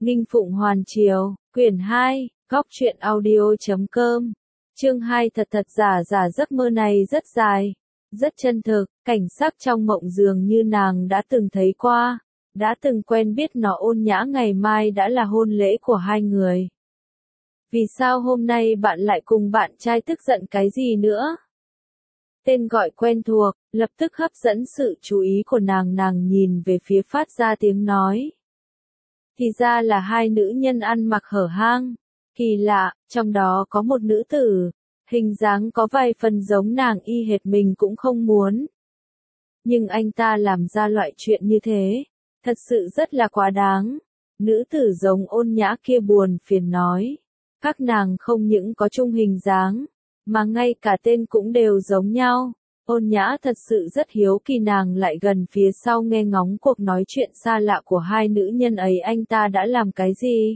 Nghinh Phụng Hoàn Triều, quyển 2, góc truyện audio.com. Chương 2. Thật thật giả giả. Giấc mơ này rất dài, rất chân thực, cảnh sắc trong mộng dường như nàng đã từng thấy qua, đã từng quen biết nó. Ôn Nhã, ngày mai đã là hôn lễ của hai người. Vì sao hôm nay bạn lại cùng bạn trai tức giận cái gì nữa? Tên gọi quen thuộc, lập tức hấp dẫn sự chú ý của nàng. Nàng nhìn về phía phát ra tiếng nói. Thì ra là hai nữ nhân ăn mặc hở hang. Kỳ lạ, trong đó có một nữ tử, hình dáng có vài phần giống nàng y hệt. Mình cũng không muốn. Nhưng anh ta làm ra loại chuyện như thế, thật sự rất là quá đáng. Nữ tử giống Ôn Nhã kia buồn phiền nói. Các nàng không những có chung hình dáng, mà ngay cả tên cũng đều giống nhau. Ôn Nhã thật sự rất hiếu kỳ, nàng lại gần phía sau nghe ngóng cuộc nói chuyện xa lạ của hai nữ nhân ấy. Anh ta đã làm cái gì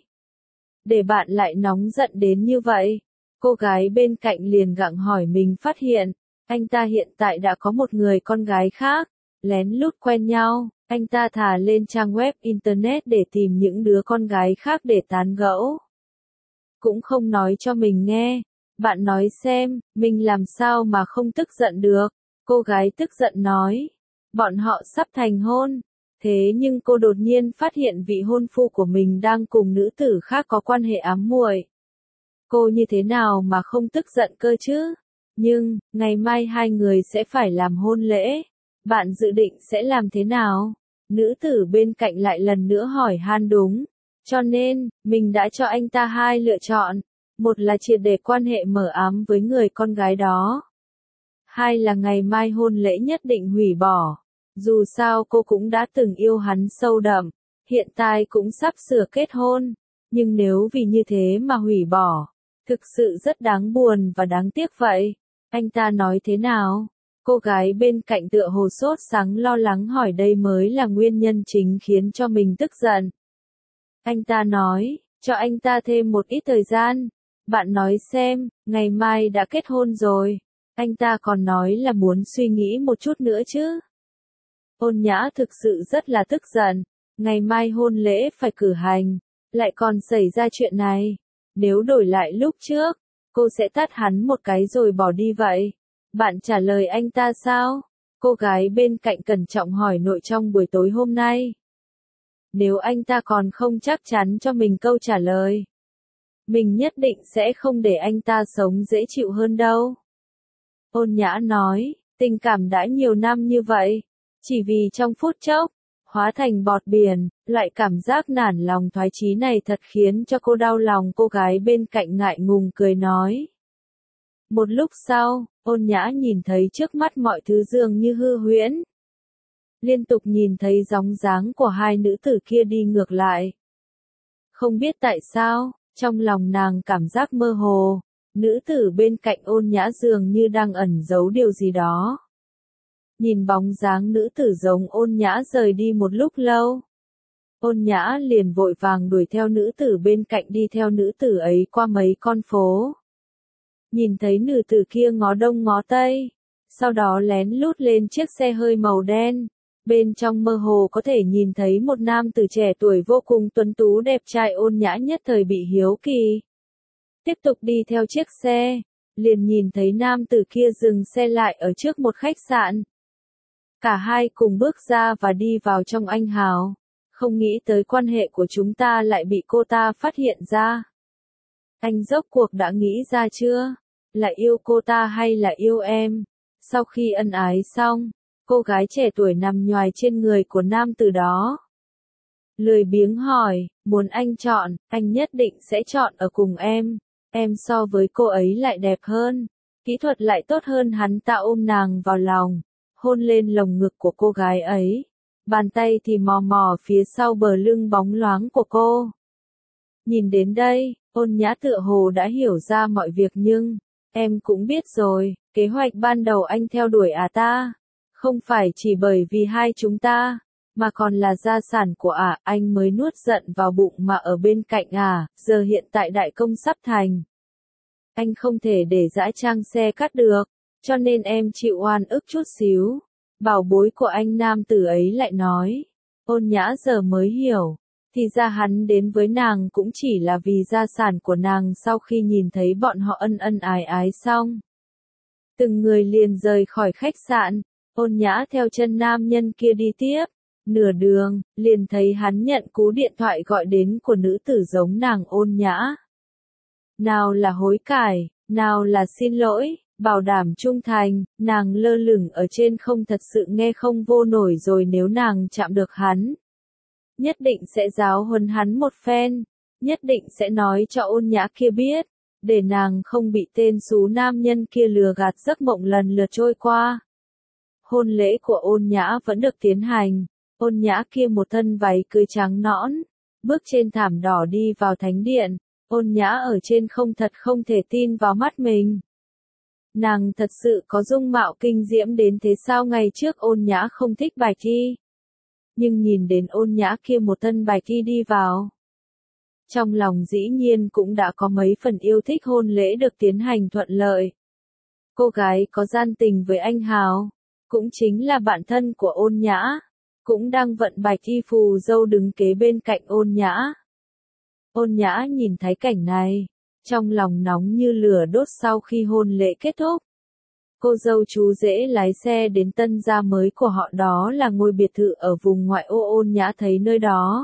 để bạn lại nóng giận đến như vậy? Cô gái bên cạnh liền gặng hỏi. Mình phát hiện, anh ta hiện tại đã có một người con gái khác, lén lút quen nhau. Anh ta thà lên trang web internet để tìm những đứa con gái khác để tán gẫu, cũng không nói cho mình nghe. Bạn nói xem, mình làm sao mà không tức giận được? Cô gái tức giận nói. Bọn họ sắp thành hôn. Thế nhưng cô đột nhiên phát hiện vị hôn phu của mình đang cùng nữ tử khác có quan hệ ám muội. Cô như thế nào mà không tức giận cơ chứ? Nhưng, ngày mai hai người sẽ phải làm hôn lễ. Bạn dự định sẽ làm thế nào? Nữ tử bên cạnh lại lần nữa hỏi han. Đúng. Cho nên, mình đã cho anh ta hai lựa chọn. Một là triệt để quan hệ mờ ám với người con gái đó. Hai là ngày mai hôn lễ nhất định hủy bỏ. Dù sao cô cũng đã từng yêu hắn sâu đậm, hiện tại cũng sắp sửa kết hôn. Nhưng nếu vì như thế mà hủy bỏ, thực sự rất đáng buồn và đáng tiếc vậy. Anh ta nói thế nào? Cô gái bên cạnh tựa hồ sốt sắng lo lắng hỏi. Đây mới là nguyên nhân chính khiến cho mình tức giận. Anh ta nói, cho anh ta thêm một ít thời gian. Bạn nói xem, ngày mai đã kết hôn rồi. Anh ta còn nói là muốn suy nghĩ một chút nữa chứ. Ôn Nhã thực sự rất là tức giận. Ngày mai hôn lễ phải cử hành, lại còn xảy ra chuyện này. Nếu đổi lại lúc trước, cô sẽ tát hắn một cái rồi bỏ đi vậy. Bạn trả lời anh ta sao? Cô gái bên cạnh cẩn trọng hỏi. Nội trong buổi tối hôm nay, nếu anh ta còn không chắc chắn cho mình câu trả lời, mình nhất định sẽ không để anh ta sống dễ chịu hơn đâu. Ôn Nhã nói, tình cảm đã nhiều năm như vậy, chỉ vì trong phút chốc, hóa thành bọt biển. Loại cảm giác nản lòng thoái chí này thật khiến cho cô đau lòng. Cô gái bên cạnh ngại ngùng cười nói. Một lúc sau, Ôn Nhã nhìn thấy trước mắt mọi thứ dường như hư huyễn. Liên tục nhìn thấy bóng dáng của hai nữ tử kia đi ngược lại. Không biết tại sao, trong lòng nàng cảm giác mơ hồ. Nữ tử bên cạnh Ôn Nhã dường như đang ẩn giấu điều gì đó. Nhìn bóng dáng nữ tử giống Ôn Nhã rời đi một lúc lâu, Ôn Nhã liền vội vàng đuổi theo nữ tử bên cạnh, đi theo nữ tử ấy qua mấy con phố. Nhìn thấy nữ tử kia ngó đông ngó tây, sau đó lén lút lên chiếc xe hơi màu đen. Bên trong mơ hồ có thể nhìn thấy một nam tử trẻ tuổi vô cùng tuấn tú đẹp trai. Ôn Nhã nhất thời bị hiếu kỳ. Tiếp tục đi theo chiếc xe, liền nhìn thấy nam tử kia dừng xe lại ở trước một khách sạn. Cả hai cùng bước ra và đi vào trong. Anh Hào, không nghĩ tới quan hệ của chúng ta lại bị cô ta phát hiện ra. Anh rốt cuộc đã nghĩ ra chưa? Là yêu cô ta hay là yêu em? Sau khi ân ái xong, cô gái trẻ tuổi nằm nhoài trên người của nam tử đó. Lười biếng hỏi, muốn anh chọn, anh nhất định sẽ chọn ở cùng em. Em so với cô ấy lại đẹp hơn, kỹ thuật lại tốt hơn. Hắn ta ôm nàng vào lòng, hôn lên lồng ngực của cô gái ấy. Bàn tay thì mò mò phía sau bờ lưng bóng loáng của cô. Nhìn đến đây, Ôn Nhã tựa hồ đã hiểu ra mọi việc. Nhưng, em cũng biết rồi, kế hoạch ban đầu anh theo đuổi ta, không phải chỉ bởi vì hai chúng ta, mà còn là gia sản của anh mới nuốt giận vào bụng mà ở bên cạnh giờ hiện tại đại công sắp thành. Anh không thể để dã trang xe cắt được, cho nên em chịu oan ức chút xíu. Bảo bối của anh, nam tử ấy lại nói. Ôn Nhã giờ mới hiểu, Thì ra hắn đến với nàng cũng chỉ là vì gia sản của nàng. Sau khi nhìn thấy bọn họ ân ân ái ái xong, từng người liền rời khỏi khách sạn. Ôn Nhã theo chân nam nhân kia đi tiếp. Nửa đường, liền thấy hắn nhận cú điện thoại gọi đến của nữ tử giống nàng Ôn Nhã. Nào là hối cải, nào là xin lỗi, bảo đảm trung thành, nàng lơ lửng ở trên không thật sự nghe không vô nổi rồi. Nếu nàng chạm được hắn, nhất định sẽ giáo huấn hắn một phen, nhất định sẽ nói cho Ôn Nhã kia biết, để nàng không bị tên xú nam nhân kia lừa gạt. Giấc mộng lần lượt trôi qua. Hôn lễ của Ôn Nhã vẫn được tiến hành. Ôn Nhã kia một thân váy cưới trắng nõn, bước trên thảm đỏ đi vào thánh điện. Ôn Nhã ở trên không thật không thể tin vào mắt mình. Nàng thật sự có dung mạo kinh diễm đến thế sao? Ngày trước Ôn Nhã không thích bạch y, nhưng nhìn đến Ôn Nhã kia một thân bạch y đi vào, trong lòng dĩ nhiên cũng đã có mấy phần yêu thích. Hôn lễ được tiến hành thuận lợi. Cô gái có gian tình với anh Hào, cũng chính là bạn thân của Ôn Nhã, cũng đang vận bạch y phù dâu đứng kế bên cạnh Ôn Nhã. Ôn Nhã nhìn thấy cảnh này, trong lòng nóng như lửa đốt. Sau khi hôn lễ kết thúc, cô dâu chú rể lái xe đến tân gia mới của họ, đó là ngôi biệt thự ở vùng ngoại ô. Ôn Nhã thấy nơi đó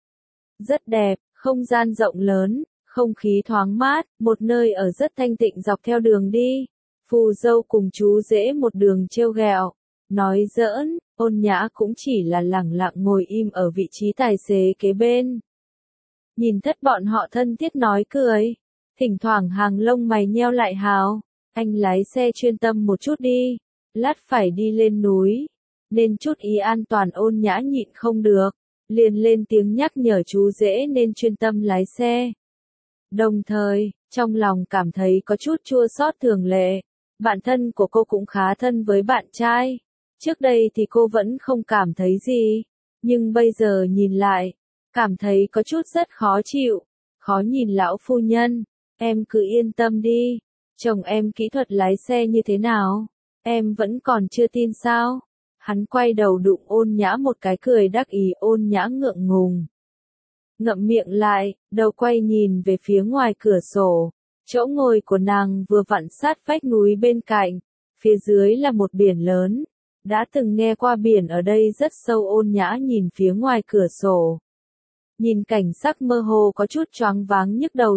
rất đẹp, không gian rộng lớn, không khí thoáng mát, một nơi ở rất thanh tịnh. Dọc theo đường đi, phù dâu cùng chú rể một đường trêu ghẹo, nói giỡn. Ôn Nhã cũng chỉ là lẳng lặng ngồi im ở vị trí tài xế kế bên, nhìn thất bọn họ thân thiết nói cười, thỉnh thoảng hàng lông mày nheo lại. Hào, anh lái xe chuyên tâm một chút đi, lát phải đi lên núi, nên chút ý an toàn. Ôn Nhã nhịn không được, liền lên tiếng nhắc nhở chú rể nên chuyên tâm lái xe. Đồng thời, trong lòng cảm thấy có chút chua xót. Thường lệ, bạn thân của cô cũng khá thân với bạn trai. Trước đây thì cô vẫn không cảm thấy gì, nhưng bây giờ nhìn lại, cảm thấy có chút rất khó chịu. Khó nhìn. Lão phu nhân, em cứ yên tâm đi, chồng em kỹ thuật lái xe như thế nào, em vẫn còn chưa tin sao? Hắn quay đầu đụng Ôn Nhã một cái cười đắc ý. Ôn Nhã ngượng ngùng, ngậm miệng lại, đầu quay nhìn về phía ngoài cửa sổ. Chỗ ngồi của nàng vừa vặn sát vách núi bên cạnh, phía dưới là một biển lớn. Đã từng nghe qua biển ở đây rất sâu. Ôn Nhã nhìn phía ngoài cửa sổ, nhìn cảnh sắc mơ hồ có chút choáng váng nhức đầu.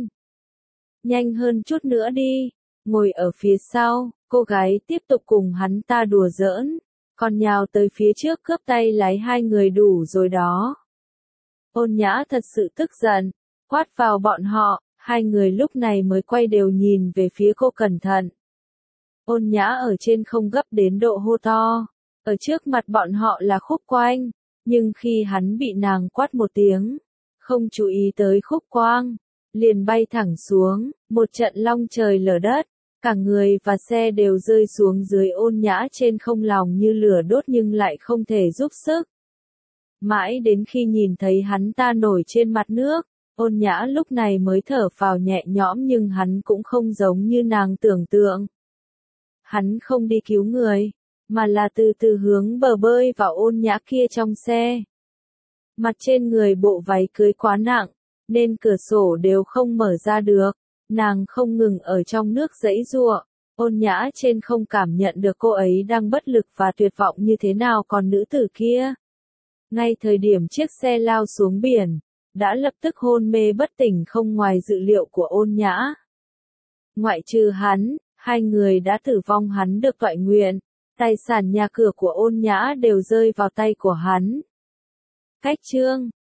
Nhanh hơn chút nữa đi. Ngồi ở phía sau, cô gái tiếp tục cùng hắn ta đùa giỡn, còn nhào tới phía trước cướp tay lái. Hai người đủ rồi đó. Ôn Nhã thật sự tức giận, quát vào bọn họ. Hai người lúc này mới quay đều nhìn về phía cô. Cẩn thận. Ôn Nhã ở trên không gấp đến độ hô to. Ở trước mặt bọn họ là Khúc Quang, nhưng khi hắn bị nàng quát một tiếng, không chú ý tới Khúc Quang, liền bay thẳng xuống, một trận long trời lở đất, cả người và xe đều rơi xuống dưới. Ôn Nhã trên không lòng như lửa đốt nhưng lại không thể giúp sức. Mãi đến khi nhìn thấy hắn ta nổi trên mặt nước, Ôn Nhã lúc này mới thở phào nhẹ nhõm. Nhưng hắn cũng không giống như nàng tưởng tượng. Hắn không đi cứu người, mà là từ từ hướng bờ bơi vào. Ôn Nhã kia trong xe, mặt trên người bộ váy cưới quá nặng, nên cửa sổ đều không mở ra được. Nàng không ngừng ở trong nước giãy giụa. Ôn Nhã trên không cảm nhận được cô ấy đang bất lực và tuyệt vọng như thế nào. Còn nữ tử kia, ngay thời điểm chiếc xe lao xuống biển, đã lập tức hôn mê bất tỉnh. Không ngoài dự liệu của Ôn Nhã, ngoại trừ hắn, hai người đã tử vong. Hắn được toại nguyện, tài sản nhà cửa của Ôn Nhã đều rơi vào tay của hắn. Cách chương